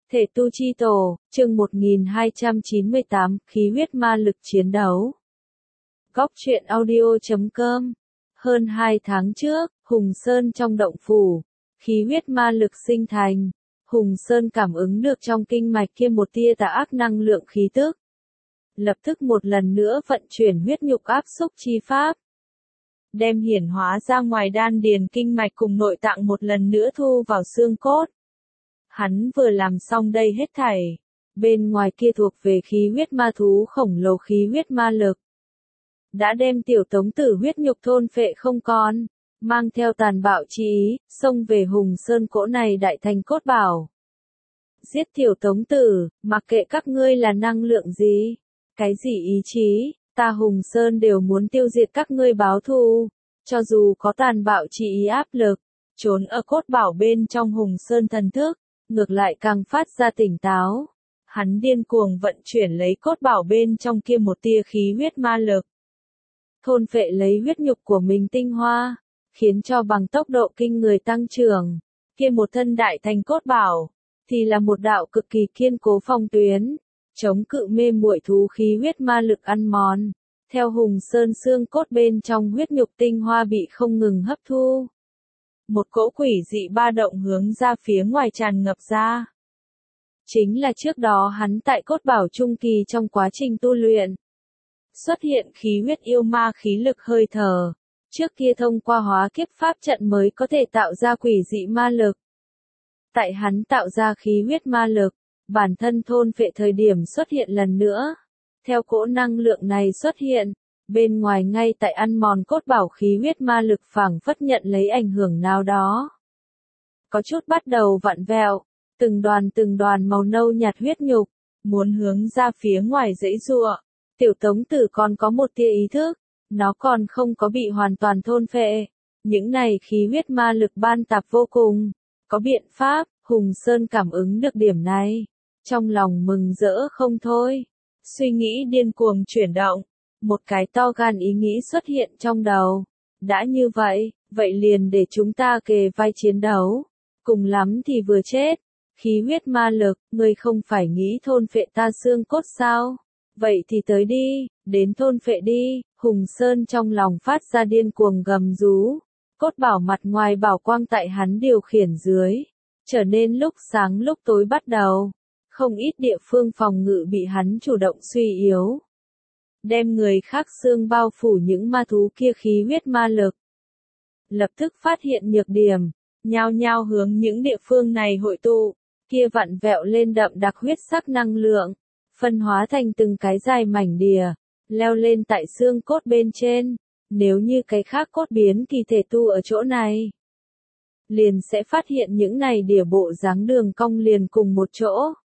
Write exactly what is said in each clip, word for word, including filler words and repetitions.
Thể tu chi tổ, chương một nghìn hai trăm chín mươi tám, khí huyết ma lực chiến đấu. Góc truyện audio chấm com. Hơn hai tháng trước, Hùng Sơn trong động phủ, khí huyết ma lực sinh thành. Hùng Sơn cảm ứng được trong kinh mạch kia một tia tà ác năng lượng khí tức. Lập tức một lần nữa vận chuyển huyết nhục áp xúc chi pháp. Đem hiển hóa ra ngoài đan điền kinh mạch cùng nội tạng một lần nữa thu vào xương cốt. Hắn vừa làm xong đây hết thảy, bên ngoài kia thuộc về khí huyết ma thú khổng lồ khí huyết ma lực. Đã đem tiểu tống tử huyết nhục thôn phệ không còn, mang theo tàn bạo chi ý, xông về Hùng Sơn cỗ này đại thành cốt bảo. Giết tiểu tống tử, mặc kệ các ngươi là năng lượng gì, cái gì ý chí, ta Hùng Sơn đều muốn tiêu diệt các ngươi báo thù, cho dù có tàn bạo chi ý áp lực, trốn ở cốt bảo bên trong Hùng Sơn thần thức. Ngược lại càng phát ra tỉnh táo. Hắn điên cuồng vận chuyển lấy cốt bảo bên trong kia một tia khí huyết ma lực. Thôn phệ lấy huyết nhục của mình tinh hoa, khiến cho bằng tốc độ kinh người tăng trưởng. Kia một thân đại thành cốt bảo, thì là một đạo cực kỳ kiên cố phong tuyến, chống cự mê muội thú khí huyết ma lực ăn mòn. Theo Hùng Sơn xương cốt bên trong huyết nhục tinh hoa bị không ngừng hấp thu. Một cỗ quỷ dị ba động hướng ra phía ngoài tràn ngập ra. Chính là trước đó hắn tại cốt bảo trung kỳ trong quá trình tu luyện. Xuất hiện khí huyết yêu ma khí lực hơi thở. Trước kia thông qua hóa kiếp pháp trận mới có thể tạo ra quỷ dị ma lực. Tại hắn tạo ra khí huyết ma lực, bản thân thôn phệ thời điểm xuất hiện lần nữa. Theo cỗ năng lượng này xuất hiện. Bên ngoài ngay tại ăn mòn cốt bảo khí huyết ma lực phảng phất nhận lấy ảnh hưởng nào đó. Có chút bắt đầu vặn vẹo, từng đoàn từng đoàn màu nâu nhạt huyết nhục, muốn hướng ra phía ngoài giãy giụa. Tiểu tống tử còn có một tia ý thức, nó còn không có bị hoàn toàn thôn phệ. Những này khí huyết ma lực ban tạp vô cùng, có biện pháp, Hùng Sơn cảm ứng được điểm này. Trong lòng mừng rỡ không thôi, suy nghĩ điên cuồng chuyển động. Một cái to gan ý nghĩ xuất hiện trong đầu. Đã như vậy, vậy liền để chúng ta kề vai chiến đấu. Cùng lắm thì vừa chết. Khí huyết ma lực, ngươi không phải nghĩ thôn phệ ta xương cốt sao? Vậy thì tới đi, đến thôn phệ đi. Hùng Sơn trong lòng phát ra điên cuồng gầm rú. Cốt bảo mặt ngoài bảo quang tại hắn điều khiển dưới. Trở nên lúc sáng lúc tối bắt đầu. Không ít địa phương phòng ngự bị hắn chủ động suy yếu. Đem người khác xương bao phủ những ma thú kia khí huyết ma lực. Lập tức phát hiện nhược điểm, nhao nhao hướng những địa phương này hội tụ, kia vặn vẹo lên đậm đặc huyết sắc năng lượng, phân hóa thành từng cái dài mảnh đìa, leo lên tại xương cốt bên trên. Nếu như cái khác cốt biến kỳ thể tu ở chỗ này, liền sẽ phát hiện những này đìa bộ dáng đường cong liền cùng một chỗ.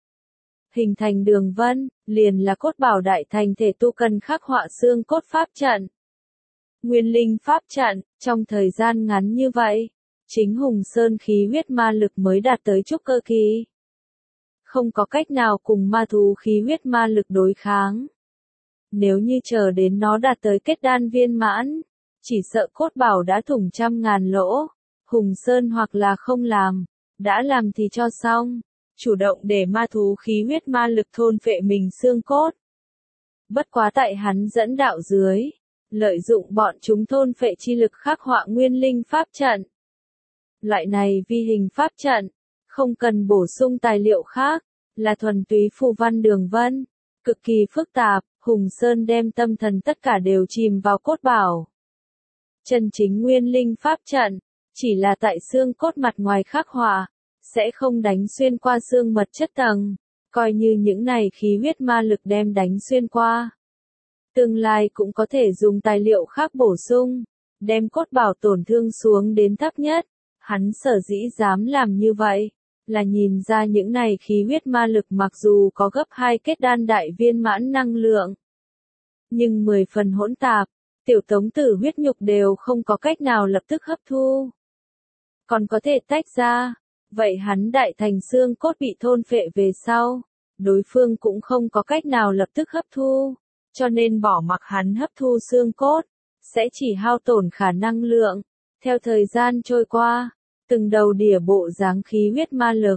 Hình thành đường vân, liền là cốt bảo đại thành thể tu cần khắc họa xương cốt pháp trận. Nguyên linh pháp trận, trong thời gian ngắn như vậy, chính Hùng Sơn khí huyết ma lực mới đạt tới trúc cơ kỳ. Không có cách nào cùng ma thú khí huyết ma lực đối kháng. Nếu như chờ đến nó đạt tới kết đan viên mãn, chỉ sợ cốt bảo đã thủng trăm ngàn lỗ. Hùng Sơn hoặc là không làm, đã làm thì cho xong. Chủ động để ma thú khí huyết ma lực thôn phệ mình xương cốt. Bất quá tại hắn dẫn đạo dưới, lợi dụng bọn chúng thôn phệ chi lực khắc họa nguyên linh pháp trận. Loại này vi hình pháp trận, không cần bổ sung tài liệu khác, là thuần túy phù văn đường vân, cực kỳ phức tạp. Hùng Sơn đem tâm thần tất cả đều chìm vào cốt bảo. Chân chính nguyên linh pháp trận, chỉ là tại xương cốt mặt ngoài khắc họa. Sẽ không đánh xuyên qua xương mật chất tầng, coi như những này khí huyết ma lực đem đánh xuyên qua. Tương lai cũng có thể dùng tài liệu khác bổ sung, đem cốt bảo tổn thương xuống đến thấp nhất. Hắn sở dĩ dám làm như vậy, là nhìn ra những này khí huyết ma lực mặc dù có gấp hai kết đan đại viên mãn năng lượng. Nhưng mười phần hỗn tạp, tiểu tống tử huyết nhục đều không có cách nào lập tức hấp thu. Còn có thể tách ra. Vậy hắn đại thành xương cốt bị thôn phệ về sau, đối phương cũng không có cách nào lập tức hấp thu, cho nên bỏ mặc hắn hấp thu xương cốt, sẽ chỉ hao tổn khả năng lượng. Theo thời gian trôi qua, từng đầu đỉa bộ dáng khí huyết ma lực,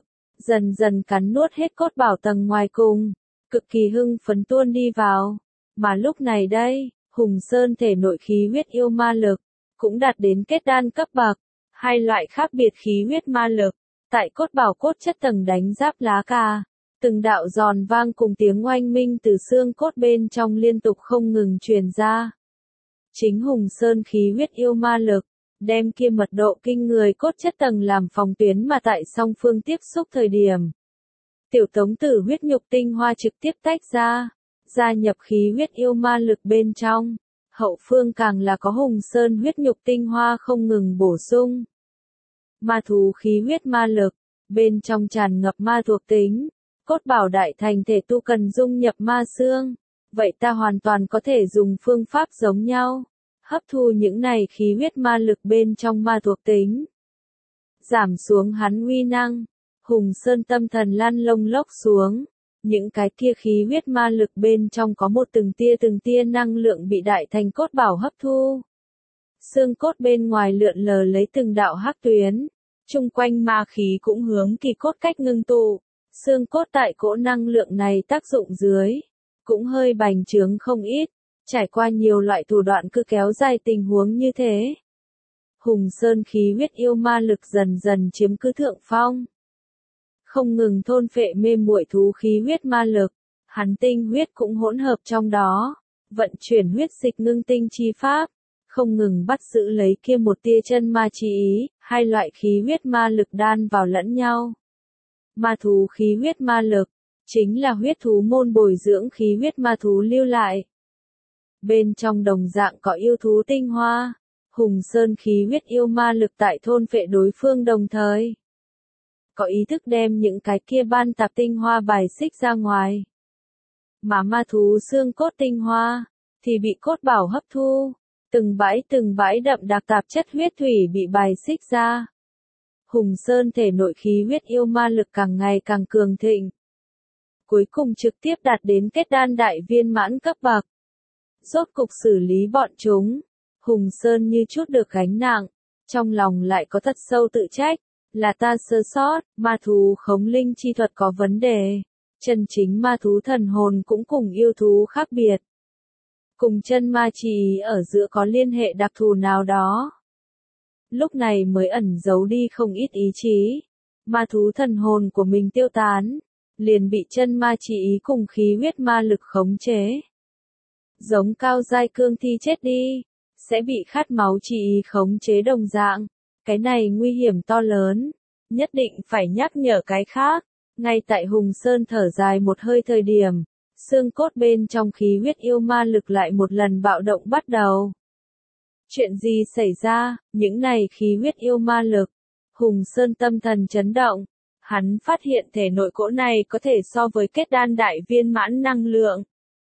dần dần cắn nuốt hết cốt bảo tầng ngoài cùng, cực kỳ hưng phấn tuôn đi vào. Mà lúc này đây, Hùng Sơn thể nội khí huyết yêu ma lực, cũng đạt đến kết đan cấp bậc, hai loại khác biệt khí huyết ma lực, tại cốt bảo cốt chất tầng đánh giáp lá cà. Từng đạo giòn vang cùng tiếng oanh minh từ xương cốt bên trong liên tục không ngừng truyền ra. Chính Hùng Sơn khí huyết yêu ma lực, đem kia mật độ kinh người cốt chất tầng làm phòng tuyến mà tại song phương tiếp xúc thời điểm. Tiểu tống tử huyết nhục tinh hoa trực tiếp tách ra, gia nhập khí huyết yêu ma lực bên trong, hậu phương càng là có Hùng Sơn huyết nhục tinh hoa không ngừng bổ sung. Ma thú khí huyết ma lực, bên trong tràn ngập ma thuộc tính, cốt bảo đại thành thể tu cần dung nhập ma xương, vậy ta hoàn toàn có thể dùng phương pháp giống nhau, hấp thu những này khí huyết ma lực bên trong ma thuộc tính. Giảm xuống hắn uy năng, Hùng Sơn tâm thần lăn lông lốc xuống, những cái kia khí huyết ma lực bên trong có một từng tia từng tia năng lượng bị đại thành cốt bảo hấp thu. Xương cốt bên ngoài lượn lờ lấy từng đạo hắc tuyến, chung quanh ma khí cũng hướng kỳ cốt cách ngưng tụ, xương cốt tại cỗ năng lượng này tác dụng dưới, cũng hơi bành trướng không ít, trải qua nhiều loại thủ đoạn cứ kéo dài tình huống như thế. Hùng Sơn khí huyết yêu ma lực dần dần chiếm cứ thượng phong, không ngừng thôn phệ mê muội thú khí huyết ma lực, hắn tinh huyết cũng hỗn hợp trong đó, vận chuyển huyết dịch ngưng tinh chi pháp, không ngừng bắt giữ lấy kia một tia chân ma chi ý, hai loại khí huyết ma lực đan vào lẫn nhau. Ma thú khí huyết ma lực, chính là huyết thú môn bồi dưỡng khí huyết ma thú lưu lại. Bên trong đồng dạng có yêu thú tinh hoa, Hùng Sơn khí huyết yêu ma lực tại thôn phệ đối phương đồng thời. Có ý thức đem những cái kia ban tạp tinh hoa bài xích ra ngoài. Mà ma thú xương cốt tinh hoa, thì bị cốt bảo hấp thu, từng bãi từng bãi đậm đặc tạp chất huyết thủy bị bài xích ra. Hùng Sơn thể nội khí huyết yêu ma lực càng ngày càng cường thịnh. Cuối cùng trực tiếp đạt đến kết đan đại viên mãn cấp bậc. Rốt cục xử lý bọn chúng, Hùng Sơn như chút được gánh nặng, trong lòng lại có thật sâu tự trách, là ta sơ sót, ma thú khống linh chi thuật có vấn đề, chân chính ma thú thần hồn cũng cùng yêu thú khác biệt. Cùng chân ma chi ở giữa có liên hệ đặc thù nào đó. Lúc này mới ẩn giấu đi không ít ý chí, ma thú thần hồn của mình tiêu tán, liền bị chân ma chi ý cùng khí huyết ma lực khống chế. Giống cao giai cương thi chết đi, sẽ bị khát máu chi ý khống chế đồng dạng, cái này nguy hiểm to lớn, nhất định phải nhắc nhở cái khác. Ngay tại Hùng Sơn thở dài một hơi thời điểm, xương cốt bên trong khí huyết yêu ma lực lại một lần bạo động bắt đầu. Chuyện gì xảy ra, những này khí huyết yêu ma lực, Hùng Sơn tâm thần chấn động, hắn phát hiện thể nội cỗ này có thể so với kết đan đại viên mãn năng lượng.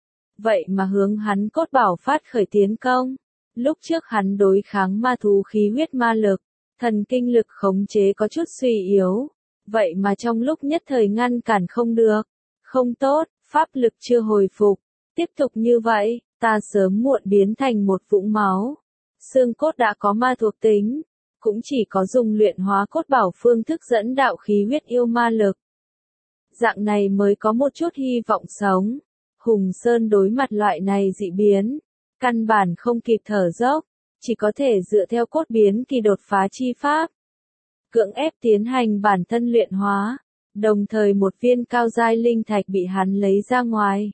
Vậy mà hướng hắn cốt bảo phát khởi tiến công, lúc trước hắn đối kháng ma thú khí huyết ma lực, thần kinh lực khống chế có chút suy yếu, vậy mà trong lúc nhất thời ngăn cản không được, không tốt, pháp lực chưa hồi phục, tiếp tục như vậy, ta sớm muộn biến thành một vũng máu. Xương cốt đã có ma thuộc tính, cũng chỉ có dùng luyện hóa cốt bảo phương thức dẫn đạo khí huyết yêu ma lực. Dạng này mới có một chút hy vọng sống. Hùng Sơn đối mặt loại này dị biến, căn bản không kịp thở dốc, chỉ có thể dựa theo cốt biến kỳ đột phá chi pháp. Cưỡng ép tiến hành bản thân luyện hóa, đồng thời một viên cao giai linh thạch bị hắn lấy ra ngoài.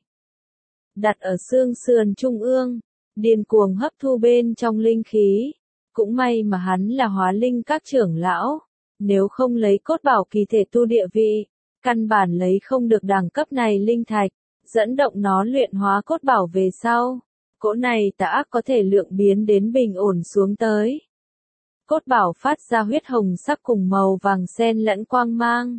Đặt ở xương sườn trung ương, điên cuồng hấp thu bên trong linh khí. Cũng may mà hắn là hóa linh các trưởng lão, nếu không lấy cốt bảo kỳ thể tu địa vị, căn bản lấy không được đẳng cấp này linh thạch, dẫn động nó luyện hóa cốt bảo về sau. Cỗ này tà ác có thể lượng biến đến bình ổn xuống tới. Cốt bảo phát ra huyết hồng sắc cùng màu vàng xen lẫn quang mang.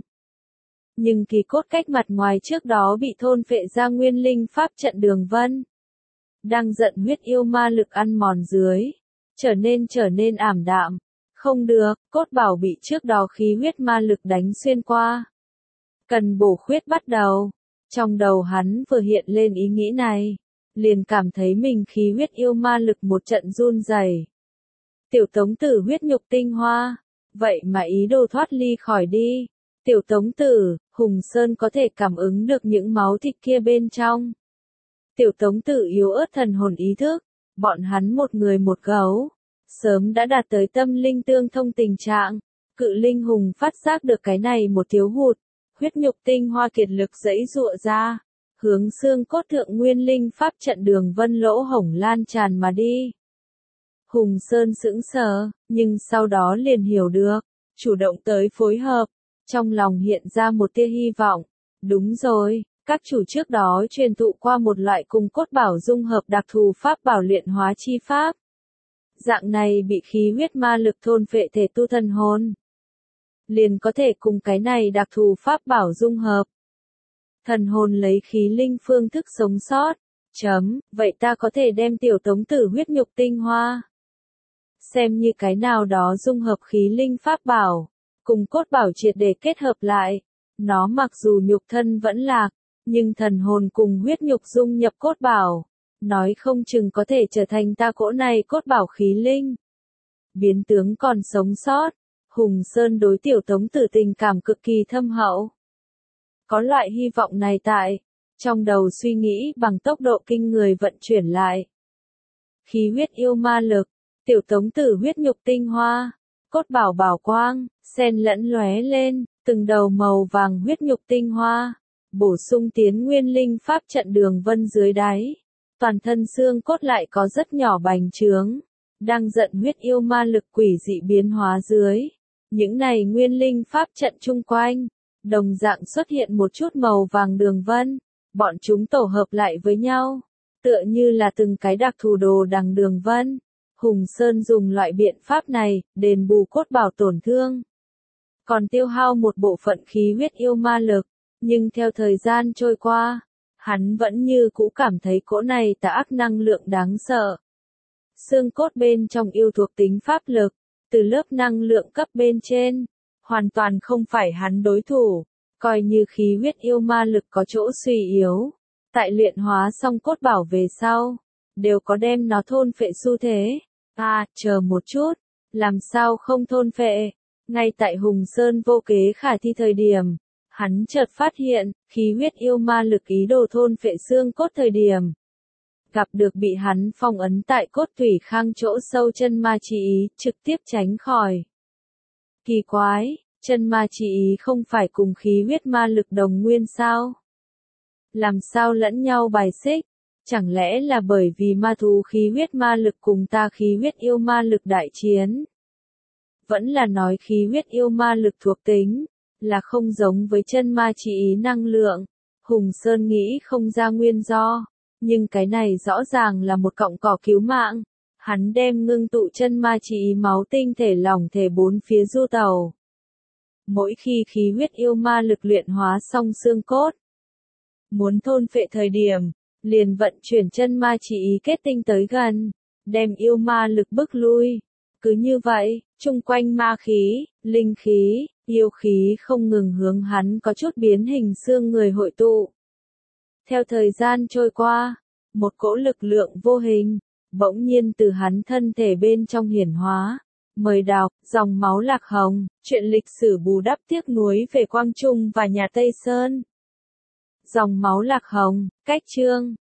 Nhưng kỳ cốt cách mặt ngoài trước đó bị thôn phệ ra nguyên linh pháp trận đường vân. Đang giận huyết yêu ma lực ăn mòn dưới, trở nên trở nên ảm đạm. Không được, cốt bảo bị trước đó khí huyết ma lực đánh xuyên qua. Cần bổ khuyết bắt đầu. Trong đầu hắn vừa hiện lên ý nghĩ này, liền cảm thấy mình khí huyết yêu ma lực một trận run rẩy. Tiểu tống tử huyết nhục tinh hoa, vậy mà ý đồ thoát ly khỏi đi. Tiểu tống tử, Hùng Sơn có thể cảm ứng được những máu thịt kia bên trong. Tiểu Tống Tử yếu ớt thần hồn ý thức, bọn hắn một người một gấu, sớm đã đạt tới tâm linh tương thông tình trạng. Cự linh hùng phát giác được cái này một thiếu hụt, huyết nhục tinh hoa kiệt lực giãy giụa ra, hướng xương cốt thượng nguyên linh pháp trận đường vân lỗ hổng lan tràn mà đi. Hùng Sơn sững sờ, nhưng sau đó liền hiểu được, chủ động tới phối hợp, trong lòng hiện ra một tia hy vọng. Đúng rồi, các chủ trước đó truyền thụ qua một loại cùng cốt bảo dung hợp đặc thù pháp bảo luyện hóa chi pháp. Dạng này bị khí huyết ma lực thôn phệ thể tu thần hồn, liền có thể cùng cái này đặc thù pháp bảo dung hợp. Thần hồn lấy khí linh phương thức sống sót. Chấm, vậy ta có thể đem Tiểu Tống Tử huyết nhục tinh hoa xem như cái nào đó dung hợp khí linh pháp bảo, cùng cốt bảo triệt để kết hợp lại. Nó mặc dù nhục thân vẫn lạc, nhưng thần hồn cùng huyết nhục dung nhập cốt bảo, nói không chừng có thể trở thành ta cỗ này cốt bảo khí linh. Biến tướng còn sống sót, Hùng Sơn đối Tiểu Tống Tử tình cảm cực kỳ thâm hậu. Có loại hy vọng này tại, trong đầu suy nghĩ bằng tốc độ kinh người vận chuyển lại. Khí huyết yêu ma lực, Tiểu Tống Tử huyết nhục tinh hoa, cốt bảo bảo quang, xen lẫn lóe lên, từng đầu màu vàng huyết nhục tinh hoa, bổ sung tiến nguyên linh pháp trận đường vân dưới đáy. Toàn thân xương cốt lại có rất nhỏ bành trướng, đang giận huyết yêu ma lực quỷ dị biến hóa dưới. Những này nguyên linh pháp trận chung quanh, đồng dạng xuất hiện một chút màu vàng đường vân, bọn chúng tổ hợp lại với nhau, tựa như là từng cái đặc thù đồ đằng đường vân. Hùng Sơn dùng loại biện pháp này, đền bù cốt bảo tổn thương, còn tiêu hao một bộ phận khí huyết yêu ma lực, nhưng theo thời gian trôi qua, hắn vẫn như cũ cảm thấy cỗ này tà ác năng lượng đáng sợ. Xương cốt bên trong yêu thuộc tính pháp lực, từ lớp năng lượng cấp bên trên, hoàn toàn không phải hắn đối thủ, coi như khí huyết yêu ma lực có chỗ suy yếu. Tại luyện hóa xong cốt bảo về sau, đều có đem nó thôn phệ xu thế. À, chờ một chút, làm sao không thôn phệ? Ngay tại Hùng Sơn vô kế khả thi thời điểm, hắn chợt phát hiện, khí huyết yêu ma lực ý đồ thôn phệ xương cốt thời điểm, gặp được bị hắn phong ấn tại cốt thủy khang chỗ sâu chân ma chi ý, trực tiếp tránh khỏi. Kỳ quái, chân ma chi ý không phải cùng khí huyết ma lực đồng nguyên sao? Làm sao lẫn nhau bài xích? Chẳng lẽ là bởi vì ma thú khí huyết ma lực cùng ta khí huyết yêu ma lực đại chiến? Vẫn là nói khí huyết yêu ma lực thuộc tính, là không giống với chân ma chi ý năng lượng. Hùng Sơn nghĩ không ra nguyên do, nhưng cái này rõ ràng là một cọng cỏ cứu mạng. Hắn đem ngưng tụ chân ma chi ý máu tinh thể lỏng thể bốn phía du tàu. Mỗi khi khí huyết yêu ma lực luyện hóa xong xương cốt, muốn thôn phệ thời điểm, liền vận chuyển chân ma chi ý kết tinh tới gần, đem yêu ma lực bức lui. Cứ như vậy, chung quanh ma khí, linh khí, yêu khí không ngừng hướng hắn có chút biến hình xương người hội tụ. Theo thời gian trôi qua, một cỗ lực lượng vô hình, bỗng nhiên từ hắn thân thể bên trong hiển hóa. Mời đọc, dòng máu lạc hồng, chuyện lịch sử bù đắp tiếc nuối về Quang Trung và nhà Tây Sơn. Dòng máu lạc hồng, cách chương.